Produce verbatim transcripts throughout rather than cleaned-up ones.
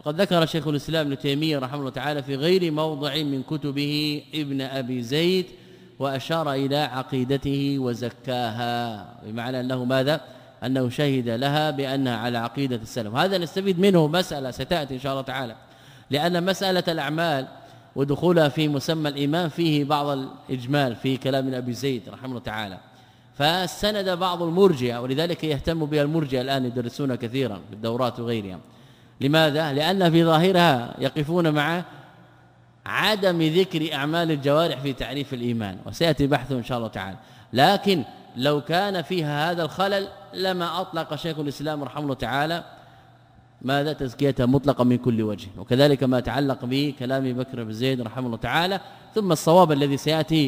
وقد ذكر شيخ الإسلام ابن تيمية رحمه الله تعالى في غير موضع من كتبه ابن أبي زيد وأشار إلى عقيدته وزكاها، بمعنى أنه ماذا؟ أنه شهد لها بأنها على عقيدة السلف. هذا نستفيد منه مسألة ستأتي إن شاء الله تعالى، لأن مسألة الأعمال ودخولها في مسمى الإيمان فيه بعض الإجمال في كلام ابن أبي زيد رحمه الله تعالى، فاستند بعض المرجئة، ولذلك يهتم بها المرجئة الآن يدرسون كثيرا في الدورات وغيرها. لماذا؟ لأن في ظاهرها يقفون مع عدم ذكر أعمال الجوارح في تعريف الإيمان، وسيأتي بحثه إن شاء الله تعالى. لكن لو كان فيها هذا الخلل لما أطلق شيخ الإسلام رحمه الله تعالى ماذا؟ تزكيتها مطلقا من كل وجه، وكذلك ما يتعلق بكلام بكر بن زيد رحمه الله تعالى. ثم الصواب الذي سيأتي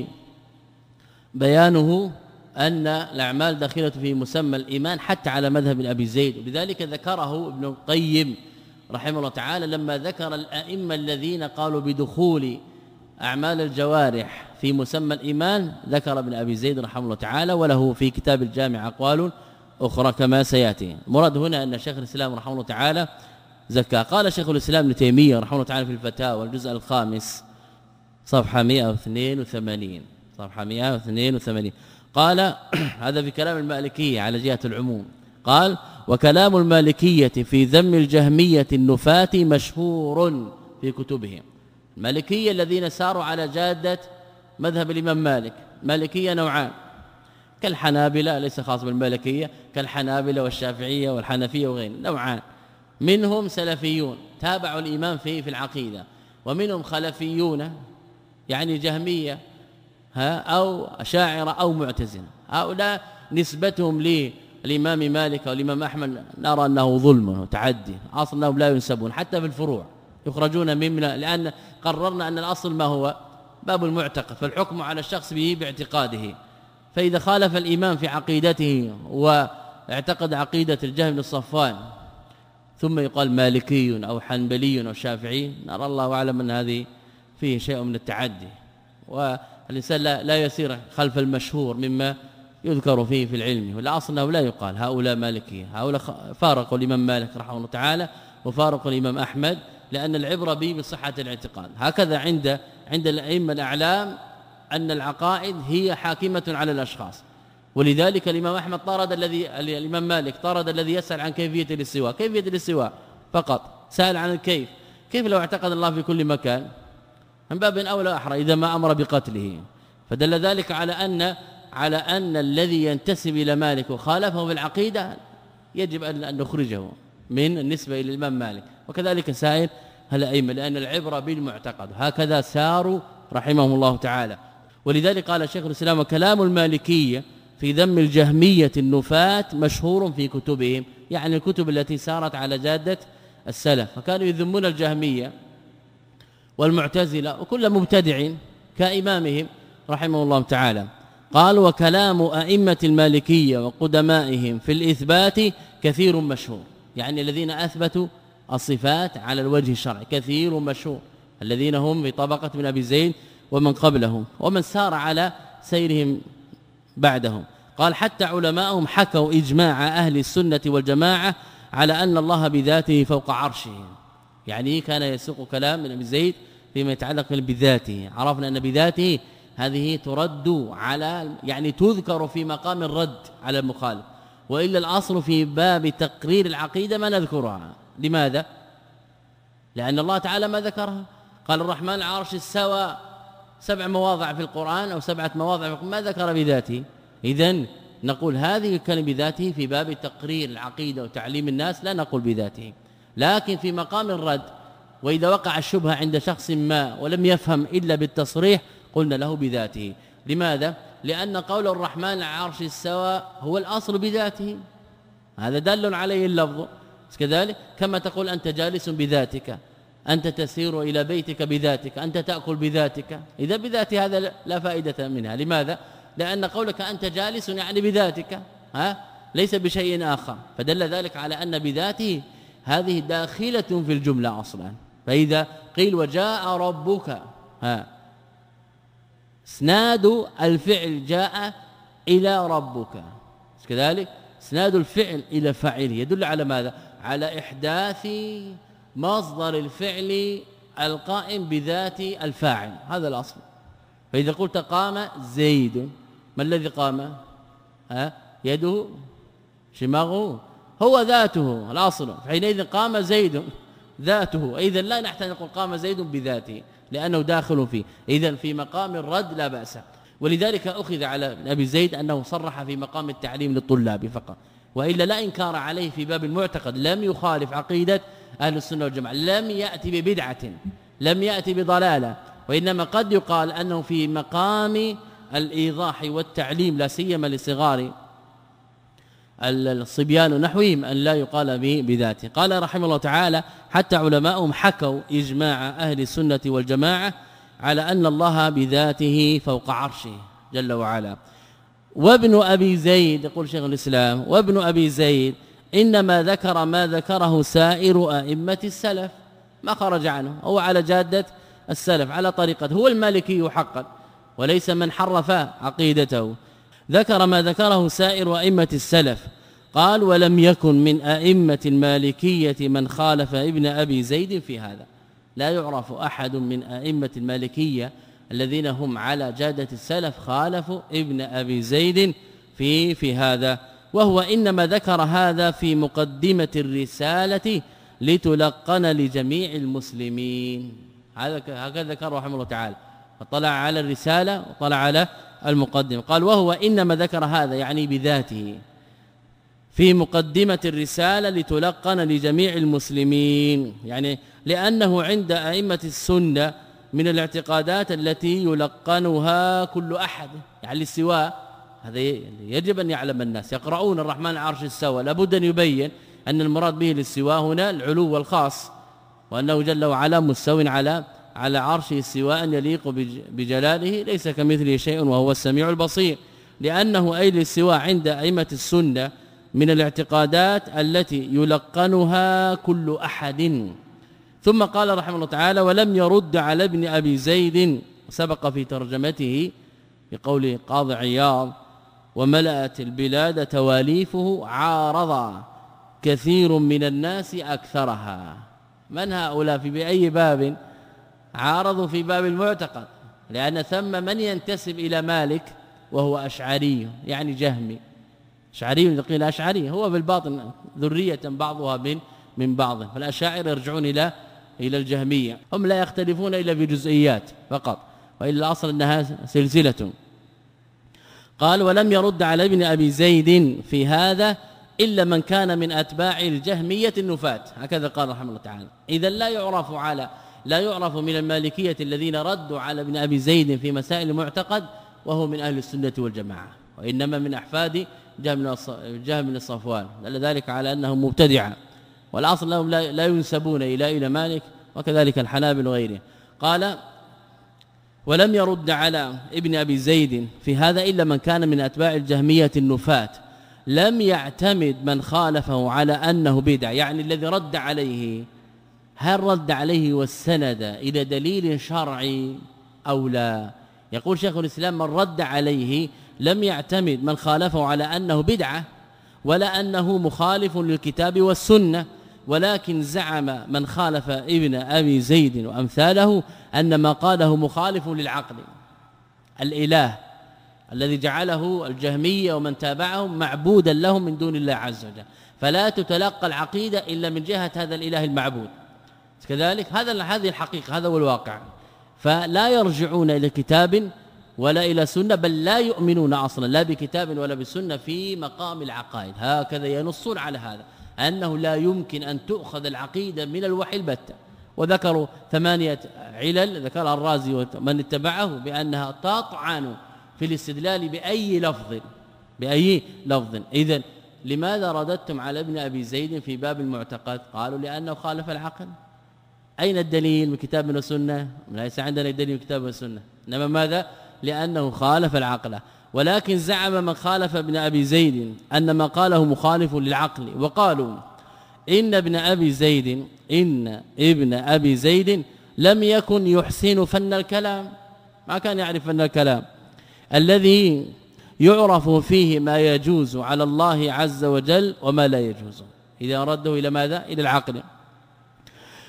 بيانه أن الأعمال داخلة في مسمى الإيمان حتى على مذهب أبي زيد، ولذلك ذكره ابن القيم رحمه الله تعالى لما ذكر الأئمة الذين قالوا بدخول أعمال الجوارح في مسمى الإيمان، ذكر ابن أبي زيد رحمه الله تعالى، وله في كتاب الجامع أقوال أخرى كما سيأتي. المراد هنا أن شيخ الإسلام رحمه الله تعالى زكى. قال شيخ الإسلام ابن تيمية رحمه الله تعالى في الفتاوى الجزء الخامس صفحة مئة واثنين وثمانين، صفحة مئة واثنين وثمانين، قال هذا في كلام المالكية على جهة العموم، قال: وكلام المالكية في ذم الجهمية النفاة مشهور في كتبهم. المالكية الذين ساروا على جادة مذهب الإمام مالك، مالكية نوعان كالحنابلة، ليس خاص بالمالكية، كالحنابلة والشافعية والحنفية وغيرهم، نوعان، منهم سلفيون تابعوا الإمام في في العقيدة، ومنهم خلفيون يعني جهمية ها أو أشاعرة أو معتزلة. هؤلاء نسبتهم للإمام مالك والإمام أحمد نرى أنه ظلم وتعدي، أصلا أنهم لا ينسبون حتى في الفروع، يخرجون منا، لأن قررنا أن الأصل ما هو؟ باب المعتقد، فالحكم على الشخص به باعتقاده. فإذا خالف الإمام في عقيدته واعتقد عقيدة الجهم بن صفوان ثم يقال مالكي أو حنبلي أو شافعي، نرى الله أعلم أن هذه فيه شيء من التعدي، والإنسان لا, لا يسير خلف المشهور مما يذكر فيه في العلم، والأصل أنه لا يقال هؤلاء مالكية، هؤلاء فارقوا الإمام مالك رحمه الله تعالى وفارقوا الإمام أحمد، لأن العبرة به بصحة الاعتقاد. هكذا عند عند الأئمة الأعلام أن العقائد هي حاكمة على الأشخاص، ولذلك الإمام أحمد طرد الذي الإمام مالك طرد الذي يسأل عن كيفية الاستواء، كيفية الاستواء فقط، سأل عن الكيف، كيف لو اعتقد الله في كل مكان؟ من باب أولى أحرى إذا ما أمر بقتله. فدل ذلك على أن على أن الذي ينتسب إلى مالك وخالفه في العقيدة يجب أن نخرجه من النسبة إلى الإمام مالك، وكذلك سائر الأئمة، لأن العبرة بالمعتقد. هكذا ساروا رحمهم الله تعالى. ولذلك قال شيخ الإسلام: وكلام المالكية في ذم الجهمية النفاة مشهور في كتبهم، يعني الكتب التي سارت على جادة السلف، فكانوا يذمون الجهمية والمعتزلة وكل مبتدع كإمامهم رحمه الله تعالى. قال: وكلام أئمة المالكية وقدمائهم في الإثبات كثير مشهور، يعني الذين أثبتوا الصفات على الوجه الشرعي كثير مشهور، الذين هم في طبقة من أبي زيد ومن قبلهم ومن سار على سيرهم بعدهم. قال: حتى علماءهم حكوا إجماع أهل السنة والجماعة على أن الله بذاته فوق عرشه، يعني كان يسوق كلام من أبي زيد فيما يتعلق بذاته. عرفنا أن بذاته هذه ترد على يعني تذكر في مقام الرد على المخالف، وإلا الأصل في باب تقرير العقيدة ما نذكرها. لماذا؟ لأن الله تعالى ما ذكرها. قال: الرحمن على العرش استوى، سبع مواضع في القرآن أو سبعة مواضع في القرآن ما ذكر بذاته. إذن نقول هذه كان بذاته في باب تقرير العقيدة وتعليم الناس، لا نقول بذاته. لكن في مقام الرد، وإذا وقع الشبهة عند شخص ما ولم يفهم إلا بالتصريح قلنا له بذاته. لماذا؟ لأن قول الرحمن على العرش استوى هو الأصل بذاته، هذا دل عليه اللفظ. كذلك كما تقول أنت جالس بذاتك، أنت تسير إلى بيتك بذاتك، أنت تأكل بذاتك، إذا بذات هذا لا فائدة منها. لماذا؟ لأن قولك أنت جالس يعني بذاتك، ها ليس بشيء آخر، فدل ذلك على أن بذاته هذه داخلة في الجملة أصلا. فإذا قيل وجاء ربك، ها اسناد الفعل جاء إلى ربك، كذلك اسناد الفعل إلى فاعله يدل على ماذا؟ على إحداث مصدر الفعل القائم بذات الفاعل، هذا الأصل. فإذا قلت قام زيد، ما الذي قام؟ ها يده شماغه هو ذاته الأصل، حينئذ قام زيد ذاته، إذن لا نحتاج نقول قام زيد بذاته لأنه داخل فيه، إذن في مقام الرد لا بأس. ولذلك أخذ على أبي زيد أنه صرح في مقام التعليم للطلاب فقط، وإلا لا إنكار عليه في باب المعتقد، لم يخالف عقيدة أهل السنة والجماعة، لم يأتي ببدعة، لم يأتي بضلالة، وإنما قد يقال أنه في مقام الإيضاح والتعليم لا سيما لصغار الصبيان نحوهم أن لا يقال به بذاته. قال رحمه الله تعالى: حتى علماءهم حكوا إجماع أهل السنة والجماعة على أن الله بذاته فوق عرشه جل وعلا. وابن أبي زيد، يقول شيخ الإسلام، وابن أبي زيد إنما ذكر ما ذكره سائر أئمة السلف، ما خرج عنه، هو على جادة السلف على طريقته، هو المالكي حقا وليس من حرف عقيدته. ذكر ما ذكره سائر أئمة السلف. قال: ولم يكن من أئمة المالكية من خالف ابن أبي زيد في هذا، لا يعرف أحد من أئمة المالكية الذين هم على جادة السلف خالفوا ابن أبي زيد في في هذا. وهو إنما ذكر هذا في مقدمة الرسالة لتلقن لجميع المسلمين، هذا هكذا ذكر رحمه الله تعالى، فطلع على الرسالة وطلع على المقدم. قال: وهو إنما ذكر هذا يعني بذاته في مقدمة الرسالة لتلقن لجميع المسلمين، يعني لأنه عند أئمة السنة من الاعتقادات التي يلقنها كل أحد، يعني الاستواء هذا يجب أن يعلم الناس، يقرؤون الرحمن على العرش استوى، لابد أن يبين أن المراد به الاستواء هنا العلو والخاص، وأنه جل وعلا مستو على على عرشه استواء يليق بجلاله، ليس كمثله شيء وهو السميع البصير، لأنه أي الاستواء عند أئمة السنة من الاعتقادات التي يلقنها كل أحد. ثم قال رحمه الله تعالى: ولم يرد على ابن أبي زيد، سبق في ترجمته بقول قاضي عياض: وملأت البلاد تواليفه عارض كثير من الناس أكثرها. من هؤلاء؟ في بأي باب عارضوا؟ في باب المعتقد، لأن ثم من ينتسب إلى مالك وهو أشعري، يعني جهمي، أشعري قيل أشعري، هو بالباطن ذرية بعضها من من بعض، فالأشاعر يرجعون إلى إلى الجهمية، هم لا يختلفون إلا بجزئيات فقط، وإلا الأصل أنها سلسلة. قال: ولم يرد على ابن أبي زيد في هذا إلا من كان من أتباع الجهمية النفاة، هكذا قال رحمه الله تعالى. إذا لا يعرف على لا يعرف من المالكية الذين ردوا على ابن أبي زيد في مسائل المعتقد وهو من أهل السنة والجماعة، وإنما من أحفاد جهم بن صفوان، دل ذلك على أنهم مبتدعة، والأصل لهم لا ينسبون إلى إلى مالك، وكذلك الحنابل وغيره. قال: ولم يرد على ابن أبي زيد في هذا إلا من كان من أتباع الجهمية النفاة، لم يعتمد من خالفه على أنه بدع، يعني الذي رد عليه هل رد عليه والسند إلى دليل شرعي أو لا؟ يقول شيخ الإسلام: من رد عليه لم يعتمد من خالفه على أنه بدعة ولا أنه مخالف للكتاب والسنة، ولكن زعم من خالف ابن أبي زيد وأمثاله أن ما قاله مخالف للعقل، الإله الذي جعله الجهمية ومن تابعهم معبودا لهم من دون الله عز وجل، فلا تتلقى العقيدة إلا من جهة هذا الإله المعبود، كذلك هذا هذه الحقيقة، هذا هو الواقع، فلا يرجعون إلى كتاب ولا إلى سنة، بل لا يؤمنون أصلا لا بكتاب ولا بسنة في مقام العقائد، هكذا ينصون على هذا أنه لا يمكن أن تؤخذ العقيدة من الوحي البتة. وذكروا ثمانية علل ذكرها الرازي ومن اتبعه بأنها تطعن في الاستدلال بأي لفظ بأي لفظ. إذن لماذا رددتم على ابن أبي زيد في باب المعتقد؟ قالوا لأنه خالف العقل. أين الدليل من كتاب والسنة؟ ليس عندنا دليل من كتاب والسنة، إنما ماذا؟ لأنه خالف العقل. ولكن زعم من خالف ابن أبي زيد أن ما قاله مخالف للعقل، وقالوا إن ابن أبي زيد إن ابن أبي زيد لم يكن يحسن فن الكلام، ما كان يعرف فن الكلام الذي يعرف فيه ما يجوز على الله عز وجل وما لا يجوز، إذا رده إلى ماذا؟ إلى العقل.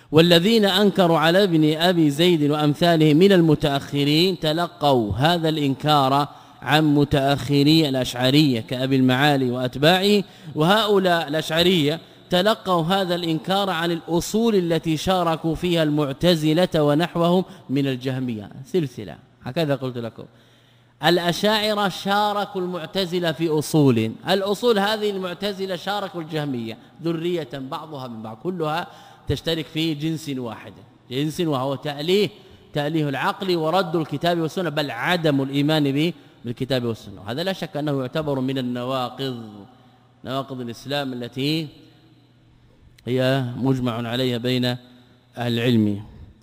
والذين أنكروا على ابن أبي زيد وأمثاله من المتأخرين تلقوا هذا الإنكار عن متأخري الأشعرية كأبي المعالي وأتباعه، وهؤلاء الأشعرية تلقوا هذا الإنكار عن الأصول التي شاركوا فيها المعتزلة ونحوهم من الجهمية. سلسلة هكذا قلت لكم، الأشاعرة شاركوا المعتزلة في أصول، الأصول هذه المعتزلة شاركوا الجهمية ذرية بعضها من بعض، كلها تشترك في جنس واحد، جنس وهو تأليه تأليه العقل ورد الكتاب والسنة، بل عدم الإيمان به بالكتاب والسنة. هذا لا شك أنه يعتبر من النواقض، نواقض الإسلام التي هي مجمع عليها بين أهل العلم.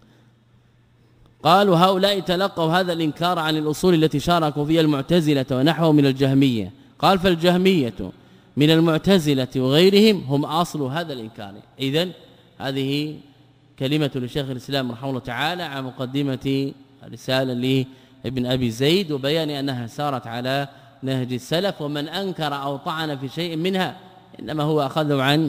قالوا هؤلاء تلقوا هذا الإنكار عن الأصول التي شاركوا فيها المعتزلة ونحوه من الجهمية. قال فالجهمية من المعتزلة وغيرهم هم أصل هذا الإنكار. إذن هذه كلمة لشيخ الإسلام رحمه الله تعالى عن مقدمة رسالة لابن أبي زيد، وبيان أنها سارت على نهج السلف، ومن أنكر أو طعن في شيء منها إنما هو أخذه عن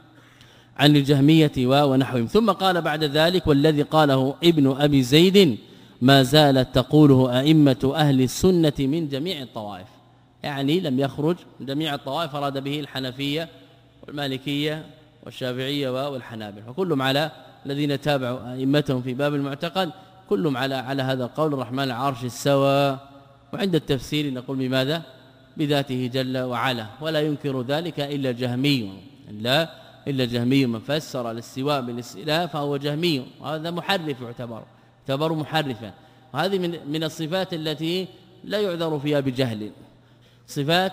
عن الجهمية ونحوهم. ثم قال بعد ذلك والذي قاله ابن أبي زيد ما زالت تقوله أئمة أهل السنة من جميع الطوائف، يعني لم يخرج من جميع الطوائف، أراد به الحنفية والمالكية والشافعية والحنابلة، وكلهم على الذين تابعوا أئمتهم في باب المعتقد كلهم على على هذا القول الرحمن العرش استوى. وعند التفسير نقول بماذا؟ بذاته جل وعلا، ولا ينكر ذلك إلا جهمي، لا إلا جهمي من فسر الاستواء بالاستئلاء فهو جهمي، وهذا محرف يعتبر يعتبر محرفا. وهذه من من الصفات التي لا يعذر فيها بجهل، صفات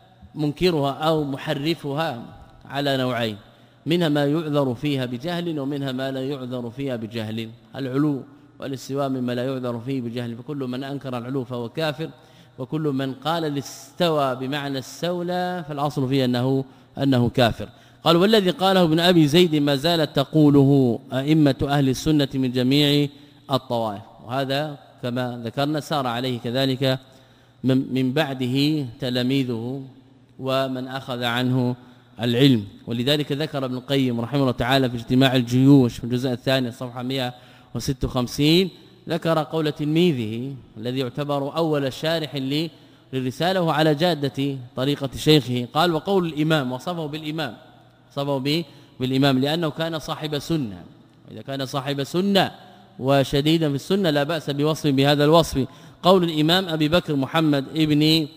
منكرها أو محرفها على نوعين، منها ما يعذر فيها بجهل ومنها ما لا يعذر فيها بجهل. العلو والاستواء مما لا يعذر فيه بجهل، فكل من أنكر العلو فهو كافر، وكل من قال الاستوى بمعنى استولى فالأصل فيه أنه أنه كافر. قال والذي قاله ابن أبي زيد ما زالت تقوله أئمة أهل السنة من جميع الطوائف، وهذا كما ذكرنا سار عليه كذلك من بعده تلاميذه ومن أخذ عنه العلم. ولذلك ذكر ابن القيم رحمه الله تعالى في اجتماع الجيوش في الجزء الثاني صفحة مئة وستة وخمسين ذكر قول تلميذه الذي يعتبر أول شارح للرسالة على جادة طريقة شيخه. قال وقول الإمام، وصفه بالإمام، صفه بالإمام لأنه كان صاحب سنة، إذا كان صاحب سنة وشديدا في السنة لا بأس بوصف بهذا الوصف. قول الإمام أبي بكر محمد ابن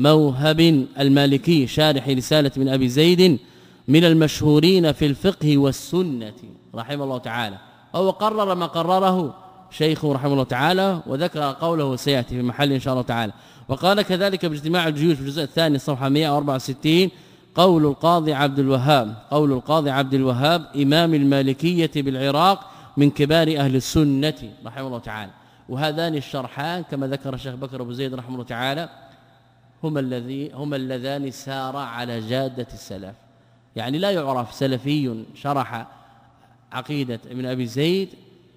موهب المالكي شارح رسالة من أبي زيد من المشهورين في الفقه والسنة رحمه الله تعالى، وهو قرر ما قرره شيخه رحمه الله تعالى، وذكر قوله سيأتي في محل إن شاء الله تعالى. وقال كذلك باجتماع الجيوش في الجزء الثاني صفحة مئة وأربعة وستين قول القاضي عبد الوهاب، قول القاضي عبد الوهاب إمام المالكية بالعراق من كبار أهل السنة رحمه الله تعالى. وهذان الشرحان كما ذكر الشيخ بكر أبو زيد رحمه الله تعالى هما الذي هما اللذان سارا على جادة السلف، يعني لا يعرف سلفي شرح عقيدة ابن أبي زيد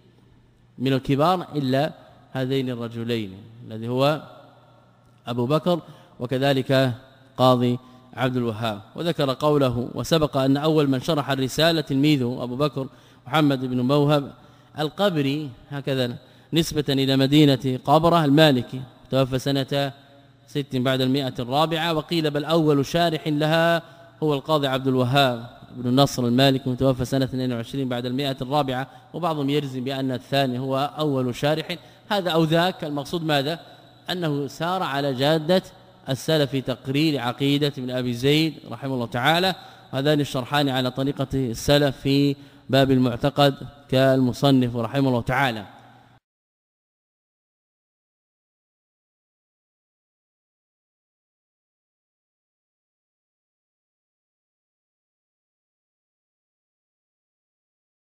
من الكبار إلا هذين الرجلين الذي هو أبو بكر وكذلك قاضي عبد الوهاب. وذكر قوله وسبق أن أول من شرح الرسالة تلميذه أبو بكر محمد بن موهب القبري، هكذا نسبة إلى مدينة قبرة المالكي، توفى سنة ست بعد المئة الرابعة، وقيل بل أول شارح لها هو القاضي عبد الوهاب بن النصر المالكي متوفى سنة اثنين وعشرين بعد المئة الرابعة، وبعضهم يرزم بأن الثاني هو أول شارح. هذا أو ذاك، المقصود ماذا؟ أنه سار على جادة السلف في تقرير عقيدة ابن أبي زيد رحمه الله تعالى. هذان الشرحان على طريقة السلف في باب المعتقد كالمصنف رحمه الله تعالى.